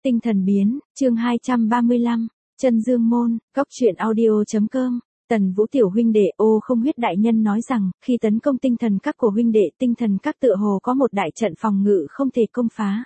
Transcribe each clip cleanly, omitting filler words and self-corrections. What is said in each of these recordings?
Tinh thần biến, chương 235, Chân Dương môn, góc truyện audio.com. Tần Vũ tiểu huynh đệ Ô Không Huyết đại nhân nói rằng, khi tấn công tinh thần các của huynh đệ, tinh thần các tựa hồ có một đại trận phòng ngự không thể công phá.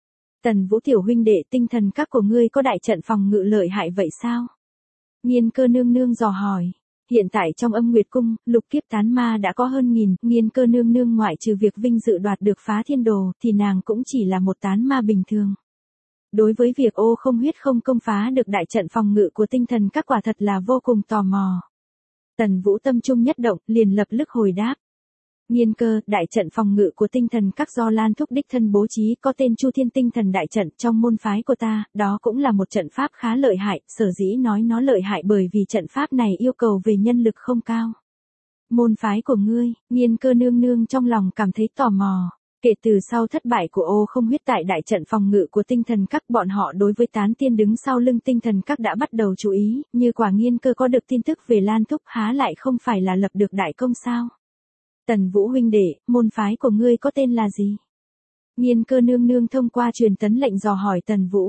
Tần Vũ tiểu huynh đệ, tinh thần các của ngươi có đại trận phòng ngự lợi hại vậy sao? Nhiên Cơ nương nương dò hỏi. Hiện tại trong Âm Nguyệt cung, lục kiếp tán ma đã có hơn nghìn, Nhiên Cơ nương nương ngoại trừ việc vinh dự đoạt được phá thiên đồ, thì nàng cũng chỉ là một tán ma bình thường. Đối với việc Ô Không Huyết không công phá được đại trận phòng ngự của tinh thần các quả thật là vô cùng tò mò. Tần Vũ tâm trung nhất động, liền lập tức hồi đáp. Nhiên Cơ, đại trận phòng ngự của tinh thần các do Lan Thúc đích thân bố trí có tên Chu Thiên Tinh Thần đại trận trong môn phái của ta, đó cũng là một trận pháp khá lợi hại, sở dĩ nói nó lợi hại bởi vì trận pháp này yêu cầu về nhân lực không cao. Môn phái của ngươi, Nhiên Cơ nương nương trong lòng cảm thấy tò mò. Kể từ sau thất bại của Ô Không Huyết tại đại trận phòng ngự của tinh thần các, bọn họ đối với tán tiên đứng sau lưng tinh thần các đã bắt đầu chú ý, như quả Nhiên Cơ có được tin tức về Lan Thúc há lại không phải là lập được đại công sao? Tần Vũ huynh đệ, môn phái của ngươi có tên là gì? Nhiên Cơ nương nương thông qua truyền tấn lệnh dò hỏi Tần Vũ.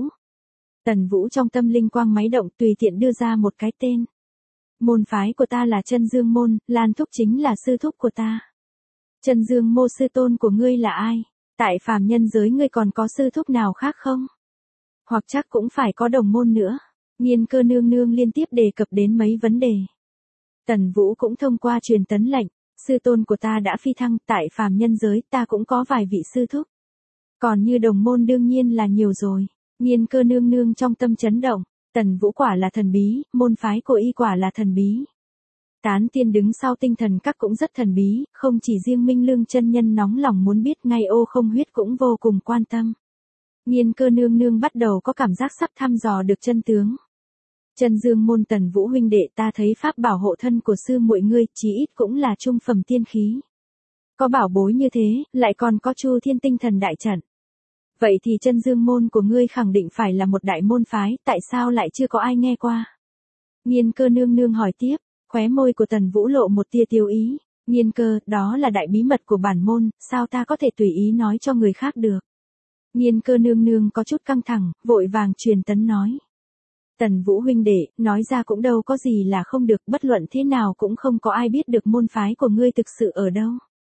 Tần Vũ trong tâm linh quang máy động tùy tiện đưa ra một cái tên. Môn phái của ta là Chân Dương môn, Lan Thúc chính là sư thúc của ta. Chân Dương mô sư tôn của ngươi là ai? Tại phàm nhân giới ngươi còn có sư thúc nào khác không? Hoặc chắc cũng phải có đồng môn nữa. Nhiên Cơ nương nương liên tiếp đề cập đến mấy vấn đề. Tần Vũ cũng thông qua truyền tấn lệnh. Sư tôn của ta đã phi thăng, tại phàm nhân giới ta cũng có vài vị sư thúc. Còn như đồng môn đương nhiên là nhiều rồi. Nhiên Cơ nương nương trong tâm chấn động. Tần Vũ quả là thần bí, môn phái của y quả là thần bí. Tán tiên đứng sau tinh thần các cũng rất thần bí, không chỉ riêng Minh Lương chân nhân nóng lòng muốn biết, ngay Ô Không Huyết cũng vô cùng quan tâm. Nhiên Cơ nương nương bắt đầu có cảm giác sắp thăm dò được chân tướng. Chân Dương môn Tần Vũ huynh đệ, ta thấy pháp bảo hộ thân của sư muội ngươi chí ít cũng là trung phẩm tiên khí. Có bảo bối như thế, lại còn có Chu Thiên Tinh Thần đại trận. Vậy thì Chân Dương môn của ngươi khẳng định phải là một đại môn phái, tại sao lại chưa có ai nghe qua? Nhiên Cơ nương nương hỏi tiếp. Khóe môi của Tần Vũ lộ một tia tiêu ý. Nhiên Cơ, đó là đại bí mật của bản môn, sao ta có thể tùy ý nói cho người khác được? Nhiên Cơ nương nương có chút căng thẳng, vội vàng truyền tấn nói. Tần Vũ huynh đệ, nói ra cũng đâu có gì là không được, bất luận thế nào cũng không có ai biết được môn phái của ngươi thực sự ở đâu.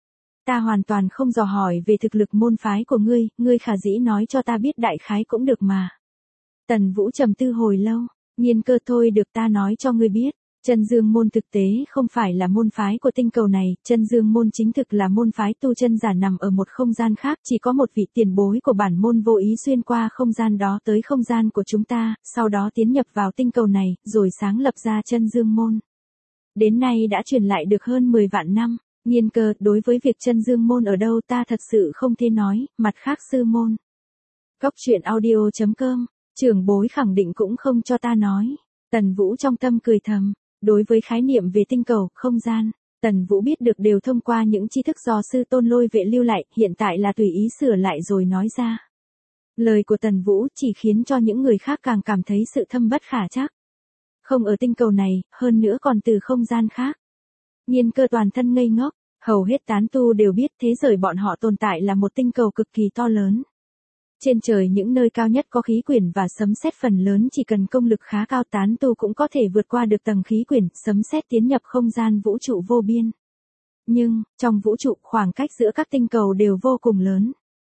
Ta hoàn toàn không dò hỏi về thực lực môn phái của ngươi khả dĩ nói cho ta biết đại khái cũng được mà. Tần Vũ trầm tư hồi lâu. Nhiên Cơ, thôi được, ta nói cho ngươi biết. Chân Dương môn thực tế không phải là môn phái của tinh cầu này, Chân Dương môn chính thực là môn phái tu chân giả nằm ở một không gian khác, chỉ có một vị tiền bối của bản môn vô ý xuyên qua không gian đó tới không gian của chúng ta, sau đó tiến nhập vào tinh cầu này, rồi sáng lập ra Chân Dương môn. Đến nay đã truyền lại được hơn 10 vạn năm. Nhiên Cơ, đối với việc Chân Dương môn ở đâu ta thật sự không thể nói, mặt khác sư môn. Góc truyện audio.com, trưởng bối khẳng định cũng không cho ta nói. Tần Vũ trong tâm cười thầm. Đối với khái niệm về tinh cầu, không gian, Tần Vũ biết được đều thông qua những tri thức do sư tôn Lôi Vệ lưu lại, hiện tại là tùy ý sửa lại rồi nói ra. Lời của Tần Vũ chỉ khiến cho những người khác càng cảm thấy sự thâm bất khả trắc. Không ở tinh cầu này, hơn nữa còn từ không gian khác. Nhiên Cơ toàn thân ngây ngốc, hầu hết tán tu đều biết thế giới bọn họ tồn tại là một tinh cầu cực kỳ to lớn. Trên trời những nơi cao nhất có khí quyển và sấm sét phần lớn chỉ cần công lực khá cao, tán tu cũng có thể vượt qua được tầng khí quyển, sấm sét tiến nhập không gian vũ trụ vô biên. Nhưng, trong vũ trụ, khoảng cách giữa các tinh cầu đều vô cùng lớn.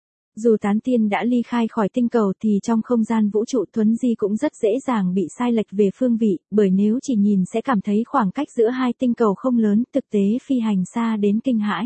Dù tán tiên đã ly khai khỏi tinh cầu thì trong không gian vũ trụ thuấn di cũng rất dễ dàng bị sai lệch về phương vị, bởi nếu chỉ nhìn sẽ cảm thấy khoảng cách giữa hai tinh cầu không lớn, thực tế phi hành xa đến kinh hãi.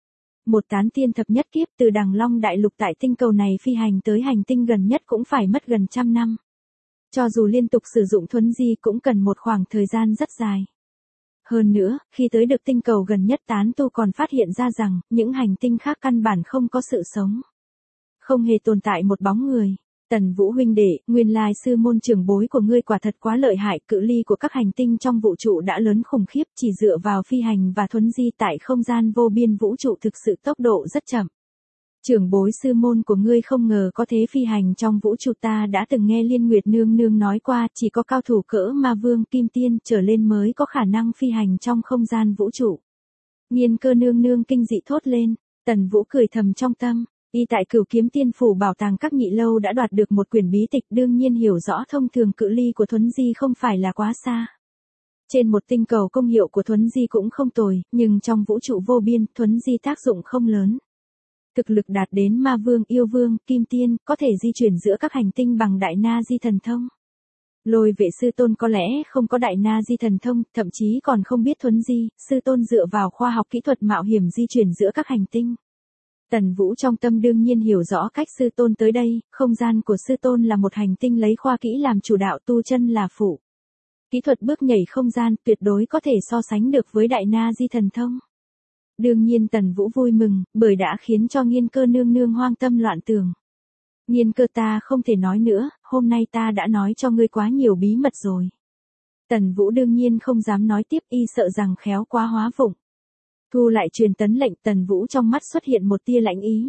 Một tán tiên thập nhất kiếp từ Đằng Long đại lục tại tinh cầu này phi hành tới hành tinh gần nhất cũng phải mất gần 100 năm. Cho dù liên tục sử dụng thuấn di cũng cần một khoảng thời gian rất dài. Hơn nữa, khi tới được tinh cầu gần nhất, tán tu còn phát hiện ra rằng, những hành tinh khác căn bản không có sự sống. Không hề tồn tại một bóng người. Tần Vũ huynh đệ, nguyên lai sư môn trưởng bối của ngươi quả thật quá lợi hại, cự ly của các hành tinh trong vũ trụ đã lớn khủng khiếp, chỉ dựa vào phi hành và thuấn di tại không gian vô biên vũ trụ thực sự tốc độ rất chậm. Trưởng bối sư môn của ngươi không ngờ có thế phi hành trong vũ trụ, ta đã từng nghe Liên Nguyệt nương nương nói qua, chỉ có cao thủ cỡ ma vương kim tiên trở lên mới có khả năng phi hành trong không gian vũ trụ. Nhiên Cơ nương nương kinh dị thốt lên. Tần Vũ cười thầm trong tâm. Y tại Cửu Kiếm Tiên phủ bảo tàng các nhị lâu đã đoạt được một quyển bí tịch, đương nhiên hiểu rõ thông thường cự ly của Thuấn Di không phải là quá xa. Trên một tinh cầu công hiệu của Thuấn Di cũng không tồi, nhưng trong vũ trụ vô biên, Thuấn Di tác dụng không lớn. Thực lực đạt đến ma vương, yêu vương, kim tiên, có thể di chuyển giữa các hành tinh bằng đại na di thần thông. Lôi vệ sư tôn có lẽ không có đại na di thần thông, thậm chí còn không biết Thuấn Di, sư tôn dựa vào khoa học kỹ thuật mạo hiểm di chuyển giữa các hành tinh. Tần Vũ trong tâm đương nhiên hiểu rõ cách sư tôn tới đây, không gian của sư tôn là một hành tinh lấy khoa kỹ làm chủ đạo, tu chân là phụ. Kỹ thuật bước nhảy không gian tuyệt đối có thể so sánh được với đại na di thần thông. Đương nhiên Tần Vũ vui mừng, bởi đã khiến cho Nghiên Cơ nương nương hoang tâm loạn tưởng. Nghiên Cơ, ta không thể nói nữa, hôm nay ta đã nói cho ngươi quá nhiều bí mật rồi. Tần Vũ đương nhiên không dám nói tiếp, y sợ rằng khéo quá hóa vụng. Thu lại truyền tấn lệnh, Tần Vũ trong mắt xuất hiện một tia lãnh ý.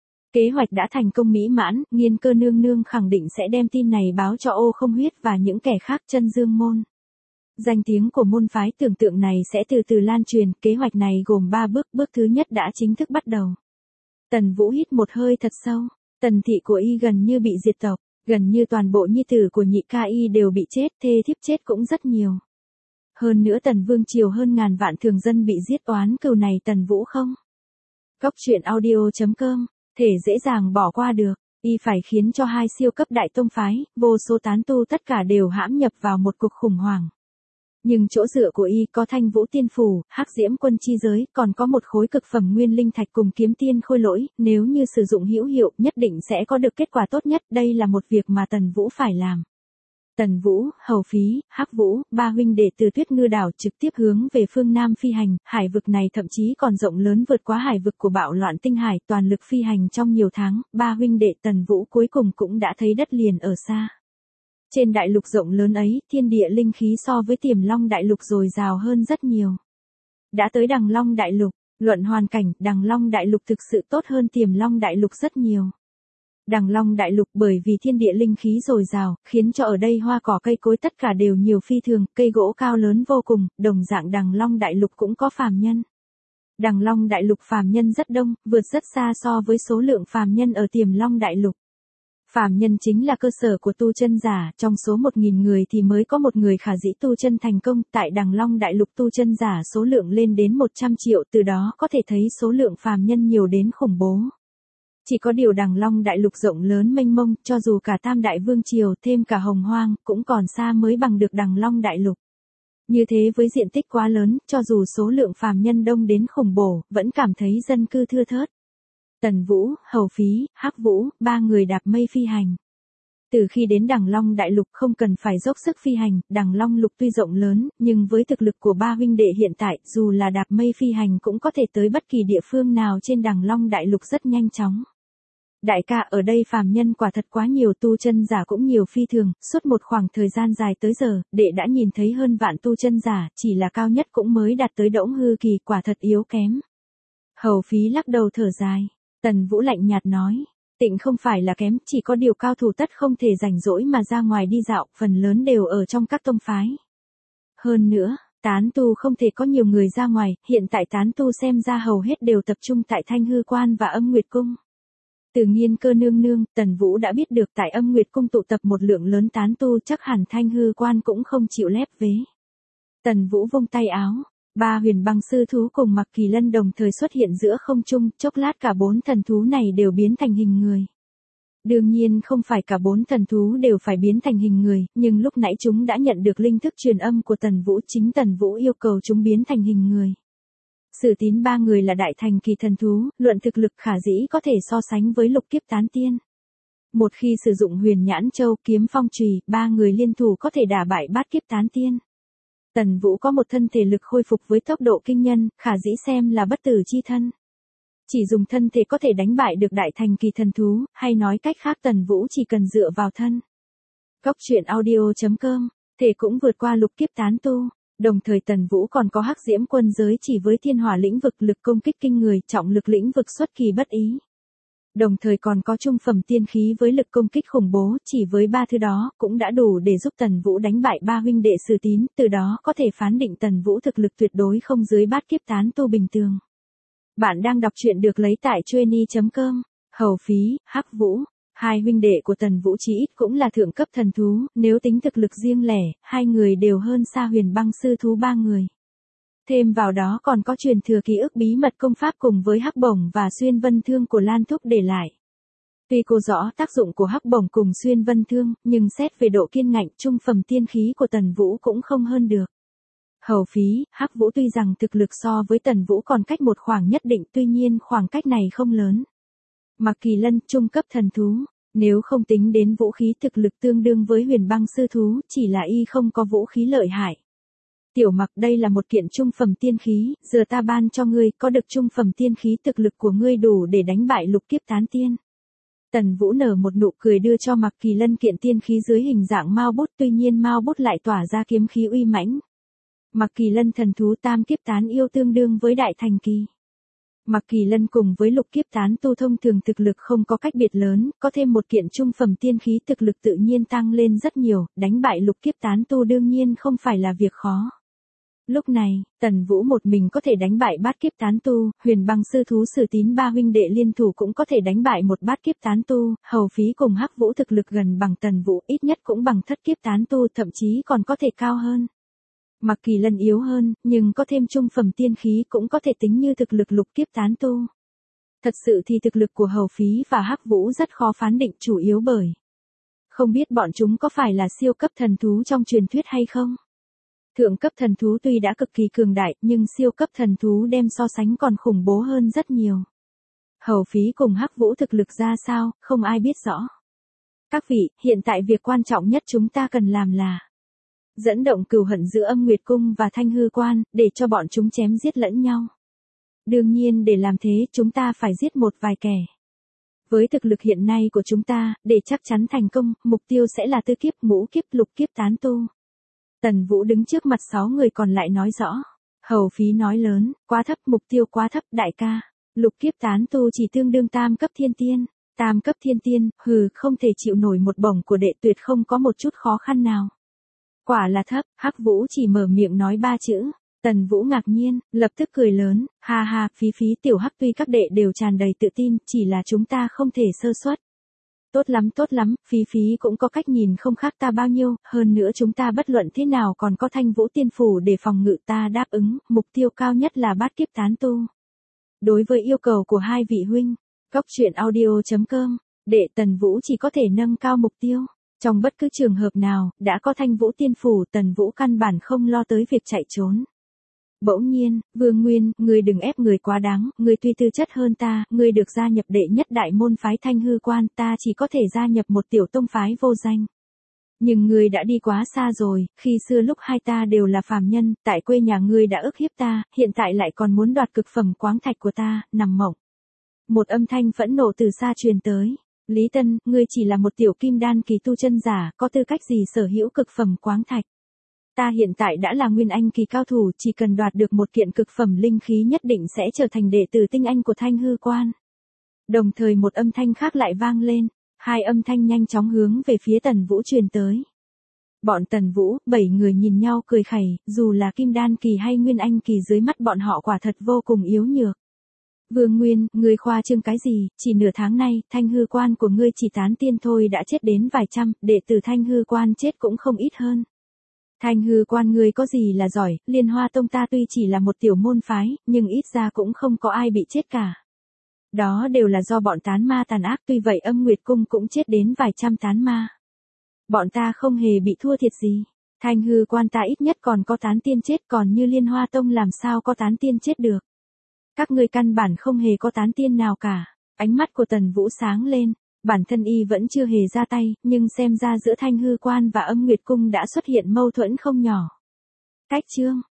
Kế hoạch đã thành công mỹ mãn, Nghiên Cơ nương nương khẳng định sẽ đem tin này báo cho Ô Không Huyết và những kẻ khác Chân Dương môn. Danh tiếng của môn phái tưởng tượng này sẽ từ từ lan truyền, kế hoạch này gồm 3 bước, bước thứ nhất đã chính thức bắt đầu. Tần Vũ hít một hơi thật sâu, Tần thị của y gần như bị diệt tộc, gần như toàn bộ nhi tử của nhị ca y đều bị chết, thê thiếp chết cũng rất nhiều. Hơn nữa Tần Vương triều hơn ngàn vạn thường dân bị giết, oán cừu này Tần Vũ không. Cóc truyện audio.com, thể dễ dàng bỏ qua được, y phải khiến cho 2 siêu cấp đại tông phái, vô số tán tu tất cả đều hãm nhập vào một cuộc khủng hoảng. Nhưng chỗ dựa của y có Thanh Vũ Tiên Phủ, Hắc Diễm Quân chi giới, còn có một khối cực phẩm nguyên linh thạch cùng kiếm tiên khôi lỗi, nếu như sử dụng hữu hiệu, nhất định sẽ có được kết quả tốt nhất, đây là một việc mà Tần Vũ phải làm. Tần Vũ, Hầu Phí, Hắc Vũ, 3 huynh đệ từ Tuyết Ngư đảo trực tiếp hướng về phương Nam phi hành, hải vực này thậm chí còn rộng lớn vượt quá hải vực của bạo loạn tinh hải, toàn lực phi hành trong nhiều tháng, 3 huynh đệ Tần Vũ cuối cùng cũng đã thấy đất liền ở xa. Trên đại lục rộng lớn ấy, thiên địa linh khí so với Tiềm Long đại lục dồi dào hơn rất nhiều. Đã tới Đằng Long đại lục, luận hoàn cảnh, Đằng Long đại lục thực sự tốt hơn Tiềm Long đại lục rất nhiều. Đằng Long đại lục bởi vì thiên địa linh khí dồi dào, khiến cho ở đây hoa cỏ cây cối tất cả đều nhiều phi thường, cây gỗ cao lớn vô cùng, đồng dạng Đằng Long đại lục cũng có phàm nhân. Đằng Long đại lục phàm nhân rất đông, vượt rất xa so với số lượng phàm nhân ở Tiềm Long đại lục. Phàm nhân chính là cơ sở của tu chân giả, trong số 1000 người thì mới có một người khả dĩ tu chân thành công, tại Đằng Long đại lục tu chân giả số lượng lên đến 100 triệu, từ đó có thể thấy số lượng phàm nhân nhiều đến khủng bố. Chỉ có điều Đằng Long đại lục rộng lớn mênh mông, cho dù cả Tam đại vương triều thêm cả Hồng Hoang, cũng còn xa mới bằng được Đằng Long đại lục. Như thế với diện tích quá lớn, cho dù số lượng phàm nhân đông đến khủng bổ, vẫn cảm thấy dân cư thưa thớt. Tần Vũ, Hầu Phí, Hắc Vũ, 3 người đạp mây phi hành. Từ khi đến Đằng Long đại lục không cần phải dốc sức phi hành, Đằng Long lục tuy rộng lớn, nhưng với thực lực của 3 huynh đệ hiện tại, dù là đạp mây phi hành cũng có thể tới bất kỳ địa phương nào trên Đằng Long đại lục rất nhanh chóng. Đại ca, ở đây phàm nhân quả thật quá nhiều, tu chân giả cũng nhiều phi thường, suốt một khoảng thời gian dài tới giờ, đệ đã nhìn thấy hơn vạn tu chân giả, chỉ là cao nhất cũng mới đạt tới đỗng hư kỳ, quả thật yếu kém. Hầu Phí lắc đầu thở dài. Tần Vũ lạnh nhạt nói, tịnh không phải là kém, chỉ có điều cao thủ tất không thể rảnh rỗi mà ra ngoài đi dạo, phần lớn đều ở trong các tông phái. Hơn nữa, tán tu không thể có nhiều người ra ngoài, hiện tại tán tu xem ra hầu hết đều tập trung tại Thanh Hư Quan và Âm Nguyệt Cung. Từ Nghiên Cơ nương nương, Tần Vũ đã biết được tại Âm Nguyệt Cung tụ tập một lượng lớn tán tu, chắc hẳn Thanh Hư Quan cũng không chịu lép vế. Tần Vũ vung tay áo. 3 huyền băng sư thú cùng Mặc Kỳ Lân đồng thời xuất hiện giữa không trung, chốc lát cả 4 thần thú này đều biến thành hình người. Đương nhiên không phải cả 4 thần thú đều phải biến thành hình người, nhưng lúc nãy chúng đã nhận được linh thức truyền âm của Tần Vũ, chính Tần Vũ yêu cầu chúng biến thành hình người. Sử Tín 3 người là đại thành kỳ thần thú, luận thực lực khả dĩ có thể so sánh với lục kiếp tán tiên. Một khi sử dụng huyền nhãn châu, kiếm phong chùy, 3 người liên thủ có thể đả bại bát kiếp tán tiên. Tần Vũ có một thân thể lực khôi phục với tốc độ kinh nhân, khả dĩ xem là bất tử chi thân. Chỉ dùng thân thể có thể đánh bại được đại thành kỳ thần thú, hay nói cách khác Tần Vũ chỉ cần dựa vào thân. Cóc truyện audio.com, thể cũng vượt qua lục kiếp tán tu. Đồng thời Tần Vũ còn có Hắc Diễm Quân giới chỉ với thiên hỏa lĩnh vực, lực công kích kinh người, trọng lực lĩnh vực xuất kỳ bất ý. Đồng thời còn có trung phẩm tiên khí với lực công kích khủng bố, chỉ với 3 thứ đó cũng đã đủ để giúp Tần Vũ đánh bại 3 huynh đệ Sử Tín, từ đó có thể phán định Tần Vũ thực lực tuyệt đối không dưới bát kiếp tán tu bình thường. Bạn đang đọc truyện được lấy tại Chueny.com. Hầu Phí, Hắc Vũ, hai huynh đệ của Tần Vũ chí ít cũng là thượng cấp thần thú, nếu tính thực lực riêng lẻ, hai người đều hơn xa Huyền Băng sư thú ba người. Thêm vào đó còn có truyền thừa ký ức bí mật công pháp cùng với hắc bổng và xuyên vân thương của Lan Thúc để lại. Tuy cô rõ tác dụng của hắc bổng cùng xuyên vân thương, nhưng xét về độ kiên ngạnh trung phẩm tiên khí của Tần Vũ cũng không hơn được. Hầu Phí, Hắc Vũ tuy rằng thực lực so với Tần Vũ còn cách một khoảng nhất định, tuy nhiên khoảng cách này không lớn. Mạc Kỳ Lân, trung cấp thần thú, nếu không tính đến vũ khí thực lực tương đương với Huyền Băng sư thú, chỉ là y không có vũ khí lợi hại. Tiểu Mặc, đây là một kiện trung phẩm tiên khí, giờ ta ban cho ngươi, có được trung phẩm tiên khí thực lực của ngươi đủ để đánh bại lục kiếp tán tiên. Tần Vũ nở một nụ cười đưa cho Mạc Kỳ Lân kiện tiên khí dưới hình dạng mao bút, tuy nhiên mao bút lại tỏa ra kiếm khí uy mãnh. Mạc Kỳ Lân thần thú tam kiếp tán yêu tương đương với đại thành kỳ. Mạc Kỳ Lân cùng với lục kiếp tán tu thông thường thực lực không có cách biệt lớn, có thêm một kiện trung phẩm tiên khí thực lực tự nhiên tăng lên rất nhiều, đánh bại lục kiếp tán tu đương nhiên không phải là việc khó. Lúc này, Tần Vũ một mình có thể đánh bại bát kiếp tán tu, Huyền Băng sư thú Sử Tín ba huynh đệ liên thủ cũng có thể đánh bại một bát kiếp tán tu, Hầu Phí cùng Hắc Vũ thực lực gần bằng Tần Vũ, ít nhất cũng bằng thất kiếp tán tu, thậm chí còn có thể cao hơn. Mạc Kỳ Lân yếu hơn, nhưng có thêm trung phẩm tiên khí cũng có thể tính như thực lực lục kiếp tán tu. Thật sự thì thực lực của Hầu Phí và Hắc Vũ rất khó phán định, chủ yếu bởi không biết bọn chúng có phải là siêu cấp thần thú trong truyền thuyết hay không. Thượng cấp thần thú tuy đã cực kỳ cường đại, nhưng siêu cấp thần thú đem so sánh còn khủng bố hơn rất nhiều. Hầu Phí cùng Hắc Vũ thực lực ra sao, không ai biết rõ. Các vị, hiện tại việc quan trọng nhất chúng ta cần làm là dẫn động cừu hận giữa Âm Nguyệt Cung và Thanh Hư Quan, để cho bọn chúng chém giết lẫn nhau. Đương nhiên để làm thế chúng ta phải giết một vài kẻ. Với thực lực hiện nay của chúng ta, để chắc chắn thành công, mục tiêu sẽ là tư kiếp, ngũ kiếp, lục kiếp tán tu. Tần Vũ đứng trước mặt 6 người còn lại nói rõ. Hầu Phí nói lớn, quá thấp, mục tiêu quá thấp, đại ca. Lục kiếp tán tu chỉ tương đương tam cấp thiên tiên. Tam cấp thiên tiên, không thể chịu nổi một bổng của đệ, tuyệt không có một chút khó khăn nào. Quả là thấp, Hắc Vũ chỉ mở miệng nói 3 chữ. Tần Vũ ngạc nhiên, lập tức cười lớn, ha ha, Phí tiểu Hắc, tuy các đệ đều tràn đầy tự tin, chỉ là chúng ta không thể sơ suất. Tốt lắm, Phí cũng có cách nhìn không khác ta bao nhiêu, hơn nữa chúng ta bất luận thế nào còn có Thanh Vũ tiên phủ để phòng ngự, ta đáp ứng, mục tiêu cao nhất là bát kiếp tán tu. Đối với yêu cầu của hai vị huynh, goctruyện.audio.com, đệ Tần Vũ chỉ có thể nâng cao mục tiêu. Trong bất cứ trường hợp nào, đã có Thanh Vũ tiên phủ, Tần Vũ căn bản không lo tới việc chạy trốn. Bỗng nhiên, Vương Nguyên, ngươi đừng ép người quá đáng, ngươi tuy tư chất hơn ta, ngươi được gia nhập đệ nhất đại môn phái Thanh Hư Quan, ta chỉ có thể gia nhập một tiểu tông phái vô danh. Nhưng ngươi đã đi quá xa rồi, khi xưa lúc hai ta đều là phàm nhân, tại quê nhà ngươi đã ức hiếp ta, hiện tại lại còn muốn đoạt cực phẩm quáng thạch của ta, nằm mộng. Một âm thanh phẫn nộ từ xa truyền tới. Lý Tân, ngươi chỉ là một tiểu kim đan kỳ tu chân giả, có tư cách gì sở hữu cực phẩm quáng thạch? Ta hiện tại đã là nguyên anh kỳ cao thủ, chỉ cần đoạt được một kiện cực phẩm linh khí nhất định sẽ trở thành đệ tử tinh anh của Thanh Hư Quan. Đồng thời một âm thanh khác lại vang lên, hai âm thanh nhanh chóng hướng về phía Tần Vũ truyền tới. Bọn Tần Vũ, 7 người nhìn nhau cười khẩy, dù là kim đan kỳ hay nguyên anh kỳ dưới mắt bọn họ quả thật vô cùng yếu nhược. Vương Nguyên, ngươi khoa trương cái gì, chỉ nửa tháng nay, Thanh Hư Quan của ngươi chỉ tán tiên thôi đã chết đến vài trăm, đệ tử Thanh Hư Quan chết cũng không ít hơn. Thanh Hư Quan ngươi có gì là giỏi, Liên Hoa Tông ta tuy chỉ là một tiểu môn phái, nhưng ít ra cũng không có ai bị chết cả. Đó đều là do bọn tán ma tàn ác, tuy vậy Âm Nguyệt Cung cũng chết đến vài trăm tán ma. Bọn ta không hề bị thua thiệt gì. Thanh Hư Quan ta ít nhất còn có tán tiên chết, còn như Liên Hoa Tông làm sao có tán tiên chết được. Các ngươi căn bản không hề có tán tiên nào cả. Ánh mắt của Tần Vũ sáng lên, bản thân y vẫn chưa hề ra tay, nhưng xem ra giữa Thanh Hư Quan và Âm Nguyệt Cung đã xuất hiện mâu thuẫn không nhỏ. Cách chương